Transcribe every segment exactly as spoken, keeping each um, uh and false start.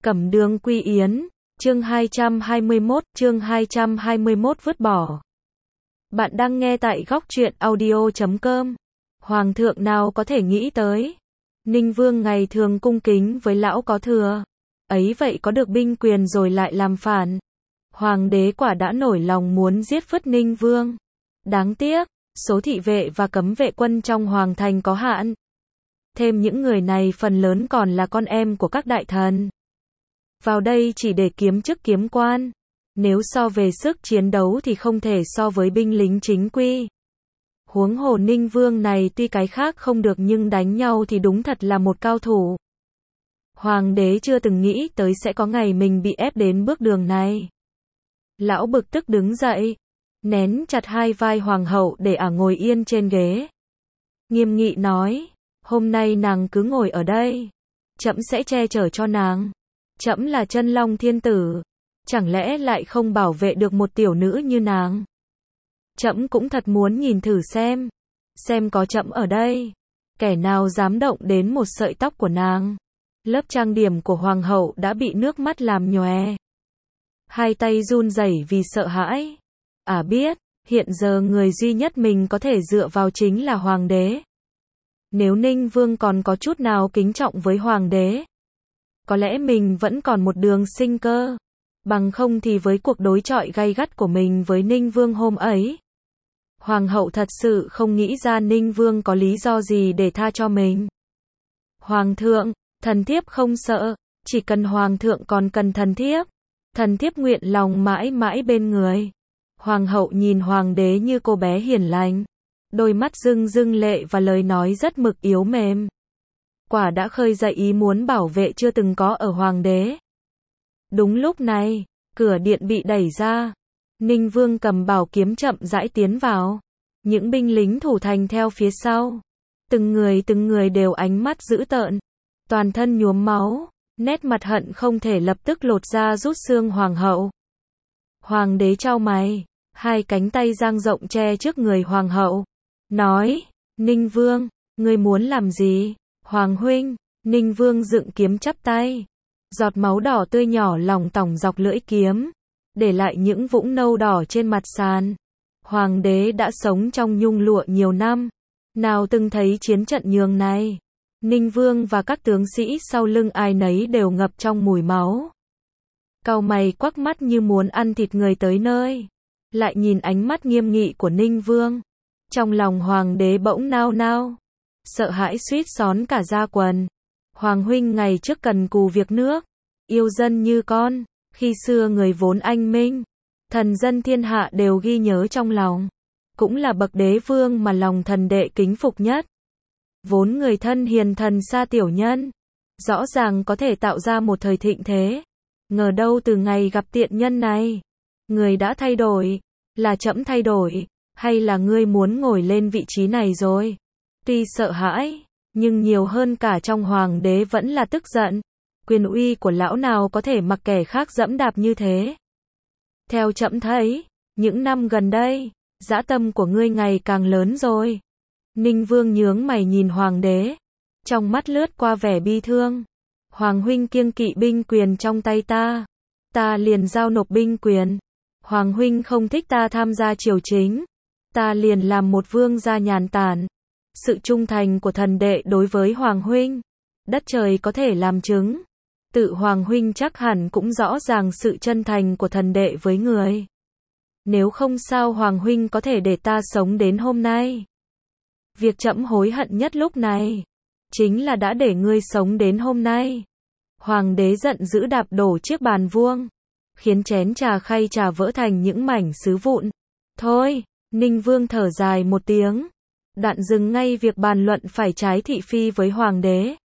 Cẩm Đường Quy Yến, chương hai trăm hai mươi mốt, chương hai trăm hai mươi mốt vứt bỏ. Bạn đang nghe tại góc truyện audio chấm com. Hoàng thượng nào có thể nghĩ tới. Ninh Vương ngày thường cung kính với lão có thừa. Ấy vậy có được binh quyền rồi lại làm phản. Hoàng đế quả đã nổi lòng muốn giết phứt Ninh Vương. Đáng tiếc, số thị vệ và cấm vệ quân trong hoàng thành có hạn. Thêm những người này phần lớn còn là con em của các đại thần. Vào đây chỉ để kiếm chức kiếm quan. Nếu so về sức chiến đấu thì không thể so với binh lính chính quy. Huống hồ Ninh Vương này tuy cái khác không được nhưng đánh nhau thì đúng thật là một cao thủ. Hoàng đế chưa từng nghĩ tới sẽ có ngày mình bị ép đến bước đường này. Lão bực tức đứng dậy, nén chặt hai vai hoàng hậu để ả ngồi yên trên ghế. Nghiêm nghị nói, hôm nay nàng cứ ngồi ở đây. Trẫm sẽ che chở cho nàng. Trẫm là Chân Long Thiên Tử. Chẳng lẽ lại không bảo vệ được một tiểu nữ như nàng? Trẫm cũng thật muốn nhìn thử xem. Xem có trẫm ở đây. Kẻ nào dám động đến một sợi tóc của nàng. Lớp trang điểm của hoàng hậu đã bị nước mắt làm nhòe. Hai tay run rẩy vì sợ hãi. Ả biết, hiện giờ người duy nhất mình có thể dựa vào chính là hoàng đế. Nếu Ninh Vương còn có chút nào kính trọng với hoàng đế, có lẽ mình vẫn còn một đường sinh cơ. Bằng không thì với cuộc đối chọi gay gắt của mình với Ninh Vương hôm ấy, hoàng hậu thật sự không nghĩ ra Ninh Vương có lý do gì để tha cho mình. Hoàng thượng, thần thiếp không sợ, chỉ cần hoàng thượng còn cần thần thiếp. Thần thiếp nguyện lòng mãi mãi bên người. Hoàng hậu nhìn hoàng đế như cô bé hiền lành, đôi mắt rưng rưng lệ và lời nói rất mực yếu mềm. Quả đã khơi dậy ý muốn bảo vệ chưa từng có ở hoàng đế. Đúng lúc này, cửa điện bị đẩy ra. Ninh Vương cầm bảo kiếm chậm rãi tiến vào. Những binh lính thủ thành theo phía sau. Từng người từng người đều ánh mắt dữ tợn. Toàn thân nhuốm máu. Nét mặt hận không thể lập tức lột ra rút xương hoàng hậu. Hoàng đế chau mày. Hai cánh tay dang rộng che trước người hoàng hậu. Nói, Ninh Vương, ngươi muốn làm gì? Hoàng huynh, Ninh Vương dựng kiếm chắp tay. Giọt máu đỏ tươi nhỏ lỏng tỏng dọc lưỡi kiếm, để lại những vũng nâu đỏ trên mặt sàn. Hoàng đế đã sống trong nhung lụa nhiều năm, nào từng thấy chiến trận nhường này. Ninh Vương và các tướng sĩ sau lưng ai nấy đều ngập trong mùi máu. Cau mày quắc mắt như muốn ăn thịt người tới nơi. Lại nhìn ánh mắt nghiêm nghị của Ninh Vương. Trong lòng hoàng đế bỗng nao nao. Sợ hãi suýt xón cả da quần. Hoàng huynh ngày trước cần cù việc nước. Yêu dân như con. Khi xưa người vốn anh minh. Thần dân thiên hạ đều ghi nhớ trong lòng. Cũng là bậc đế vương mà lòng thần đệ kính phục nhất. Vốn người thân hiền thần xa tiểu nhân. Rõ ràng có thể tạo ra một thời thịnh thế. Ngờ đâu từ ngày gặp tiện nhân này. Người đã thay đổi. Là trẫm thay đổi. Hay là ngươi muốn ngồi lên vị trí này rồi? Tuy sợ hãi, nhưng nhiều hơn cả trong hoàng đế vẫn là tức giận. Quyền uy của lão nào có thể mặc kẻ khác dẫm đạp như thế? Theo trẫm thấy, những năm gần đây, dã tâm của ngươi ngày càng lớn rồi. Ninh Vương nhướng mày nhìn hoàng đế, trong mắt lướt qua vẻ bi thương. Hoàng huynh kiêng kỵ binh quyền trong tay ta, ta liền giao nộp binh quyền. Hoàng huynh không thích ta tham gia triều chính, ta liền làm một vương gia nhàn tản. Sự trung thành của thần đệ đối với hoàng huynh, đất trời có thể làm chứng. Tự hoàng huynh chắc hẳn cũng rõ ràng sự chân thành của thần đệ với người. Nếu không sao hoàng huynh có thể để ta sống đến hôm nay. Việc trẫm hối hận nhất lúc này, chính là đã để ngươi sống đến hôm nay. Hoàng đế giận dữ đạp đổ chiếc bàn vuông, khiến chén trà khay trà vỡ thành những mảnh sứ vụn. Thôi, Ninh Vương thở dài một tiếng. Đoạn dừng ngay việc bàn luận phải trái thị phi với hoàng đế.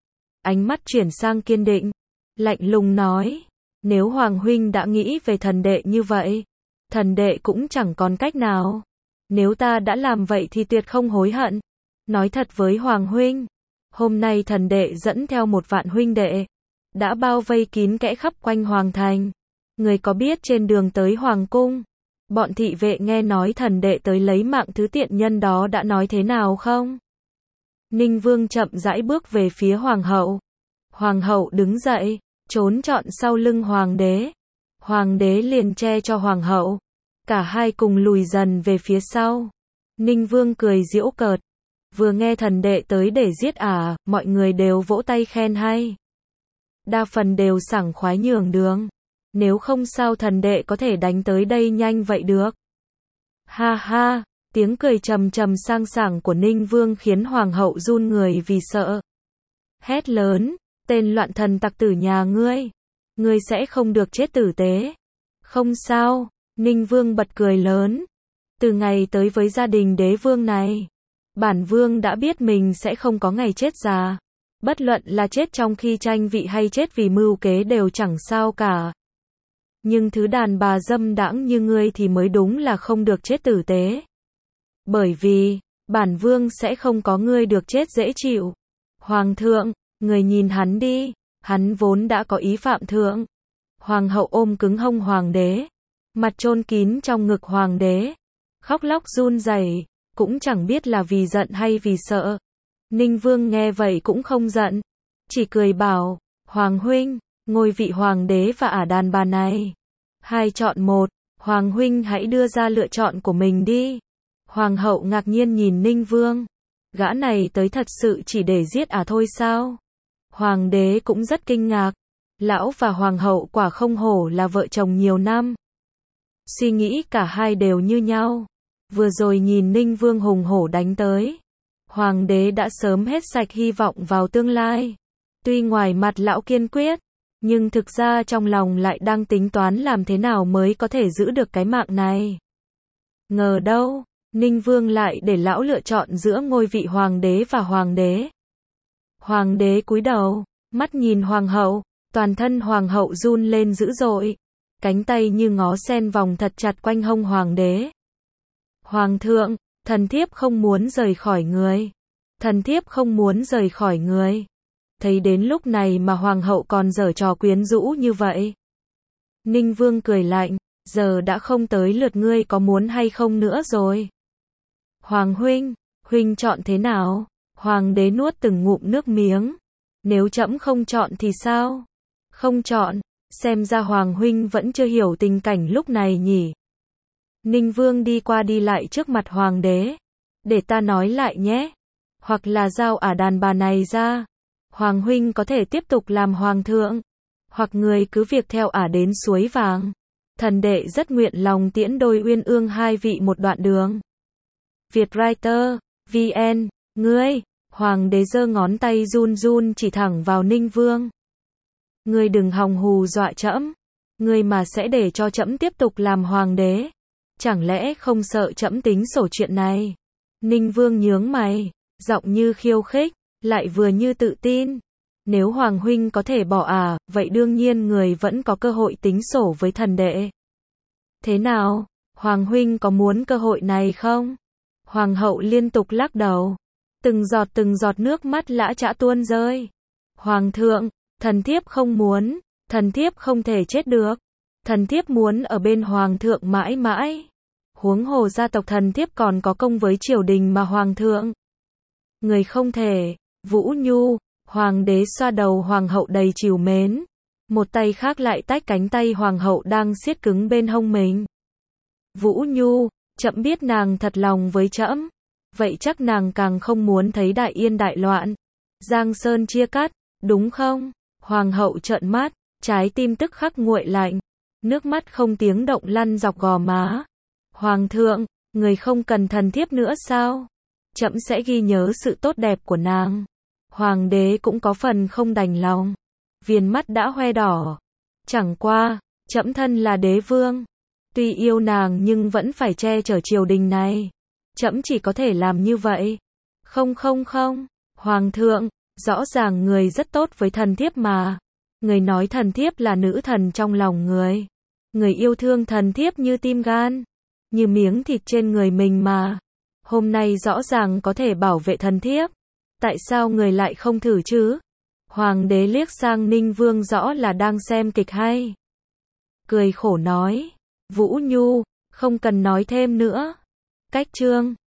Ánh mắt chuyển sang kiên định, lạnh lùng nói, nếu hoàng huynh đã nghĩ về thần đệ như vậy, thần đệ cũng chẳng còn cách nào. Nếu ta đã làm vậy thì tuyệt không hối hận. Nói thật với hoàng huynh, hôm nay thần đệ dẫn theo một vạn huynh đệ, đã bao vây kín kẽ khắp quanh hoàng thành. Người có biết trên đường tới hoàng cung, bọn thị vệ nghe nói thần đệ tới lấy mạng thứ tiện nhân đó đã nói thế nào không? Ninh Vương chậm rãi bước về phía hoàng hậu. Hoàng hậu đứng dậy, trốn trọn sau lưng hoàng đế. Hoàng đế liền che cho hoàng hậu. Cả hai cùng lùi dần về phía sau. Ninh Vương cười giễu cợt. Vừa nghe thần đệ tới để giết à, mọi người đều vỗ tay khen hay. Đa phần đều sảng khoái nhường đường. Nếu không sao thần đệ có thể đánh tới đây nhanh vậy được. Ha ha, tiếng cười trầm trầm sang sảng của Ninh Vương khiến hoàng hậu run người vì sợ. Hét lớn, tên loạn thần tặc tử nhà ngươi. Ngươi sẽ không được chết tử tế. Không sao, Ninh Vương bật cười lớn. Từ ngày tới với gia đình đế vương này, bản vương đã biết mình sẽ không có ngày chết già. Bất luận là chết trong khi tranh vị hay chết vì mưu kế đều chẳng sao cả. Nhưng thứ đàn bà dâm đãng như ngươi thì mới đúng là không được chết tử tế. Bởi vì, bản vương sẽ không có ngươi được chết dễ chịu. Hoàng thượng, người nhìn hắn đi, hắn vốn đã có ý phạm thượng. Hoàng hậu ôm cứng hông hoàng đế, mặt chôn kín trong ngực hoàng đế, khóc lóc run rẩy, cũng chẳng biết là vì giận hay vì sợ. Ninh Vương nghe vậy cũng không giận, chỉ cười bảo, Hoàng huynh, ngôi vị hoàng đế và ả đàn bà này. Hai chọn một, Hoàng huynh hãy đưa ra lựa chọn của mình đi. Hoàng hậu ngạc nhiên nhìn Ninh Vương. Gã này tới thật sự chỉ để giết ả thôi sao? Hoàng đế cũng rất kinh ngạc. Lão và hoàng hậu quả không hổ là vợ chồng nhiều năm. Suy nghĩ cả hai đều như nhau. Vừa rồi nhìn Ninh Vương hùng hổ đánh tới. Hoàng đế đã sớm hết sạch hy vọng vào tương lai. Tuy ngoài mặt lão kiên quyết, nhưng thực ra trong lòng lại đang tính toán làm thế nào mới có thể giữ được cái mạng này. Ngờ đâu, Ninh Vương lại để lão lựa chọn giữa ngôi vị hoàng đế và hoàng đế. Hoàng đế cúi đầu, mắt nhìn hoàng hậu, toàn thân hoàng hậu run lên dữ dội. Cánh tay như ngó sen vòng thật chặt quanh hông hoàng đế. Hoàng thượng, thần thiếp không muốn rời khỏi người. Thần thiếp không muốn rời khỏi người. Thấy đến lúc này mà hoàng hậu còn giở trò quyến rũ như vậy. Ninh Vương cười lạnh, giờ đã không tới lượt ngươi có muốn hay không nữa rồi. Hoàng huynh, huynh chọn thế nào? Hoàng đế nuốt từng ngụm nước miếng. Nếu trẫm không chọn thì sao? Không chọn, xem ra hoàng huynh vẫn chưa hiểu tình cảnh lúc này nhỉ. Ninh Vương đi qua đi lại trước mặt hoàng đế. Để ta nói lại nhé. Hoặc là giao ả đàn bà này ra. Hoàng huynh có thể tiếp tục làm hoàng thượng. Hoặc người cứ việc theo ả đến suối vàng. Thần đệ rất nguyện lòng tiễn đôi uyên ương hai vị một đoạn đường. Vietwriter, vê en, ngươi, hoàng đế giơ ngón tay run run chỉ thẳng vào Ninh Vương. Ngươi đừng hòng hù dọa trẫm. Ngươi mà sẽ để cho trẫm tiếp tục làm hoàng đế. Chẳng lẽ không sợ trẫm tính sổ chuyện này? Ninh Vương nhướng mày, giọng như khiêu khích, lại vừa như tự tin. Nếu hoàng huynh có thể bỏ à, vậy đương nhiên người vẫn có cơ hội tính sổ với thần đệ. Thế nào, hoàng huynh có muốn cơ hội này không? Hoàng hậu liên tục lắc đầu. Từng giọt từng giọt nước mắt lã chã tuôn rơi. Hoàng thượng, thần thiếp không muốn, thần thiếp không thể chết được. Thần thiếp muốn ở bên hoàng thượng mãi mãi. Huống hồ gia tộc thần thiếp còn có công với triều đình mà hoàng thượng. Người không thể, Vũ Nhu, hoàng đế xoa đầu hoàng hậu đầy trìu mến. Một tay khác lại tách cánh tay hoàng hậu đang siết cứng bên hông mình. Vũ Nhu, trẫm biết nàng thật lòng với trẫm. Vậy chắc nàng càng không muốn thấy đại yên đại loạn. Giang sơn chia cắt, đúng không? Hoàng hậu trợn mắt, trái tim tức khắc nguội lạnh. Nước mắt không tiếng động lăn dọc gò má. Hoàng thượng, người không cần thần thiếp nữa sao? Trẫm sẽ ghi nhớ sự tốt đẹp của nàng. Hoàng đế cũng có phần không đành lòng. Viền mắt đã hoe đỏ. Chẳng qua, trẫm thân là đế vương. Tuy yêu nàng nhưng vẫn phải che chở triều đình này. Trẫm chỉ có thể làm như vậy. Không không không, hoàng thượng, rõ ràng người rất tốt với thần thiếp mà. Người nói thần thiếp là nữ thần trong lòng người. Người yêu thương thần thiếp như tim gan, như miếng thịt trên người mình mà. Hôm nay rõ ràng có thể bảo vệ thần thiếp. Tại sao người lại không thử chứ? Hoàng đế liếc sang Ninh Vương rõ là đang xem kịch hay. Cười khổ nói, Vũ Nhu, không cần nói thêm nữa. Cách chương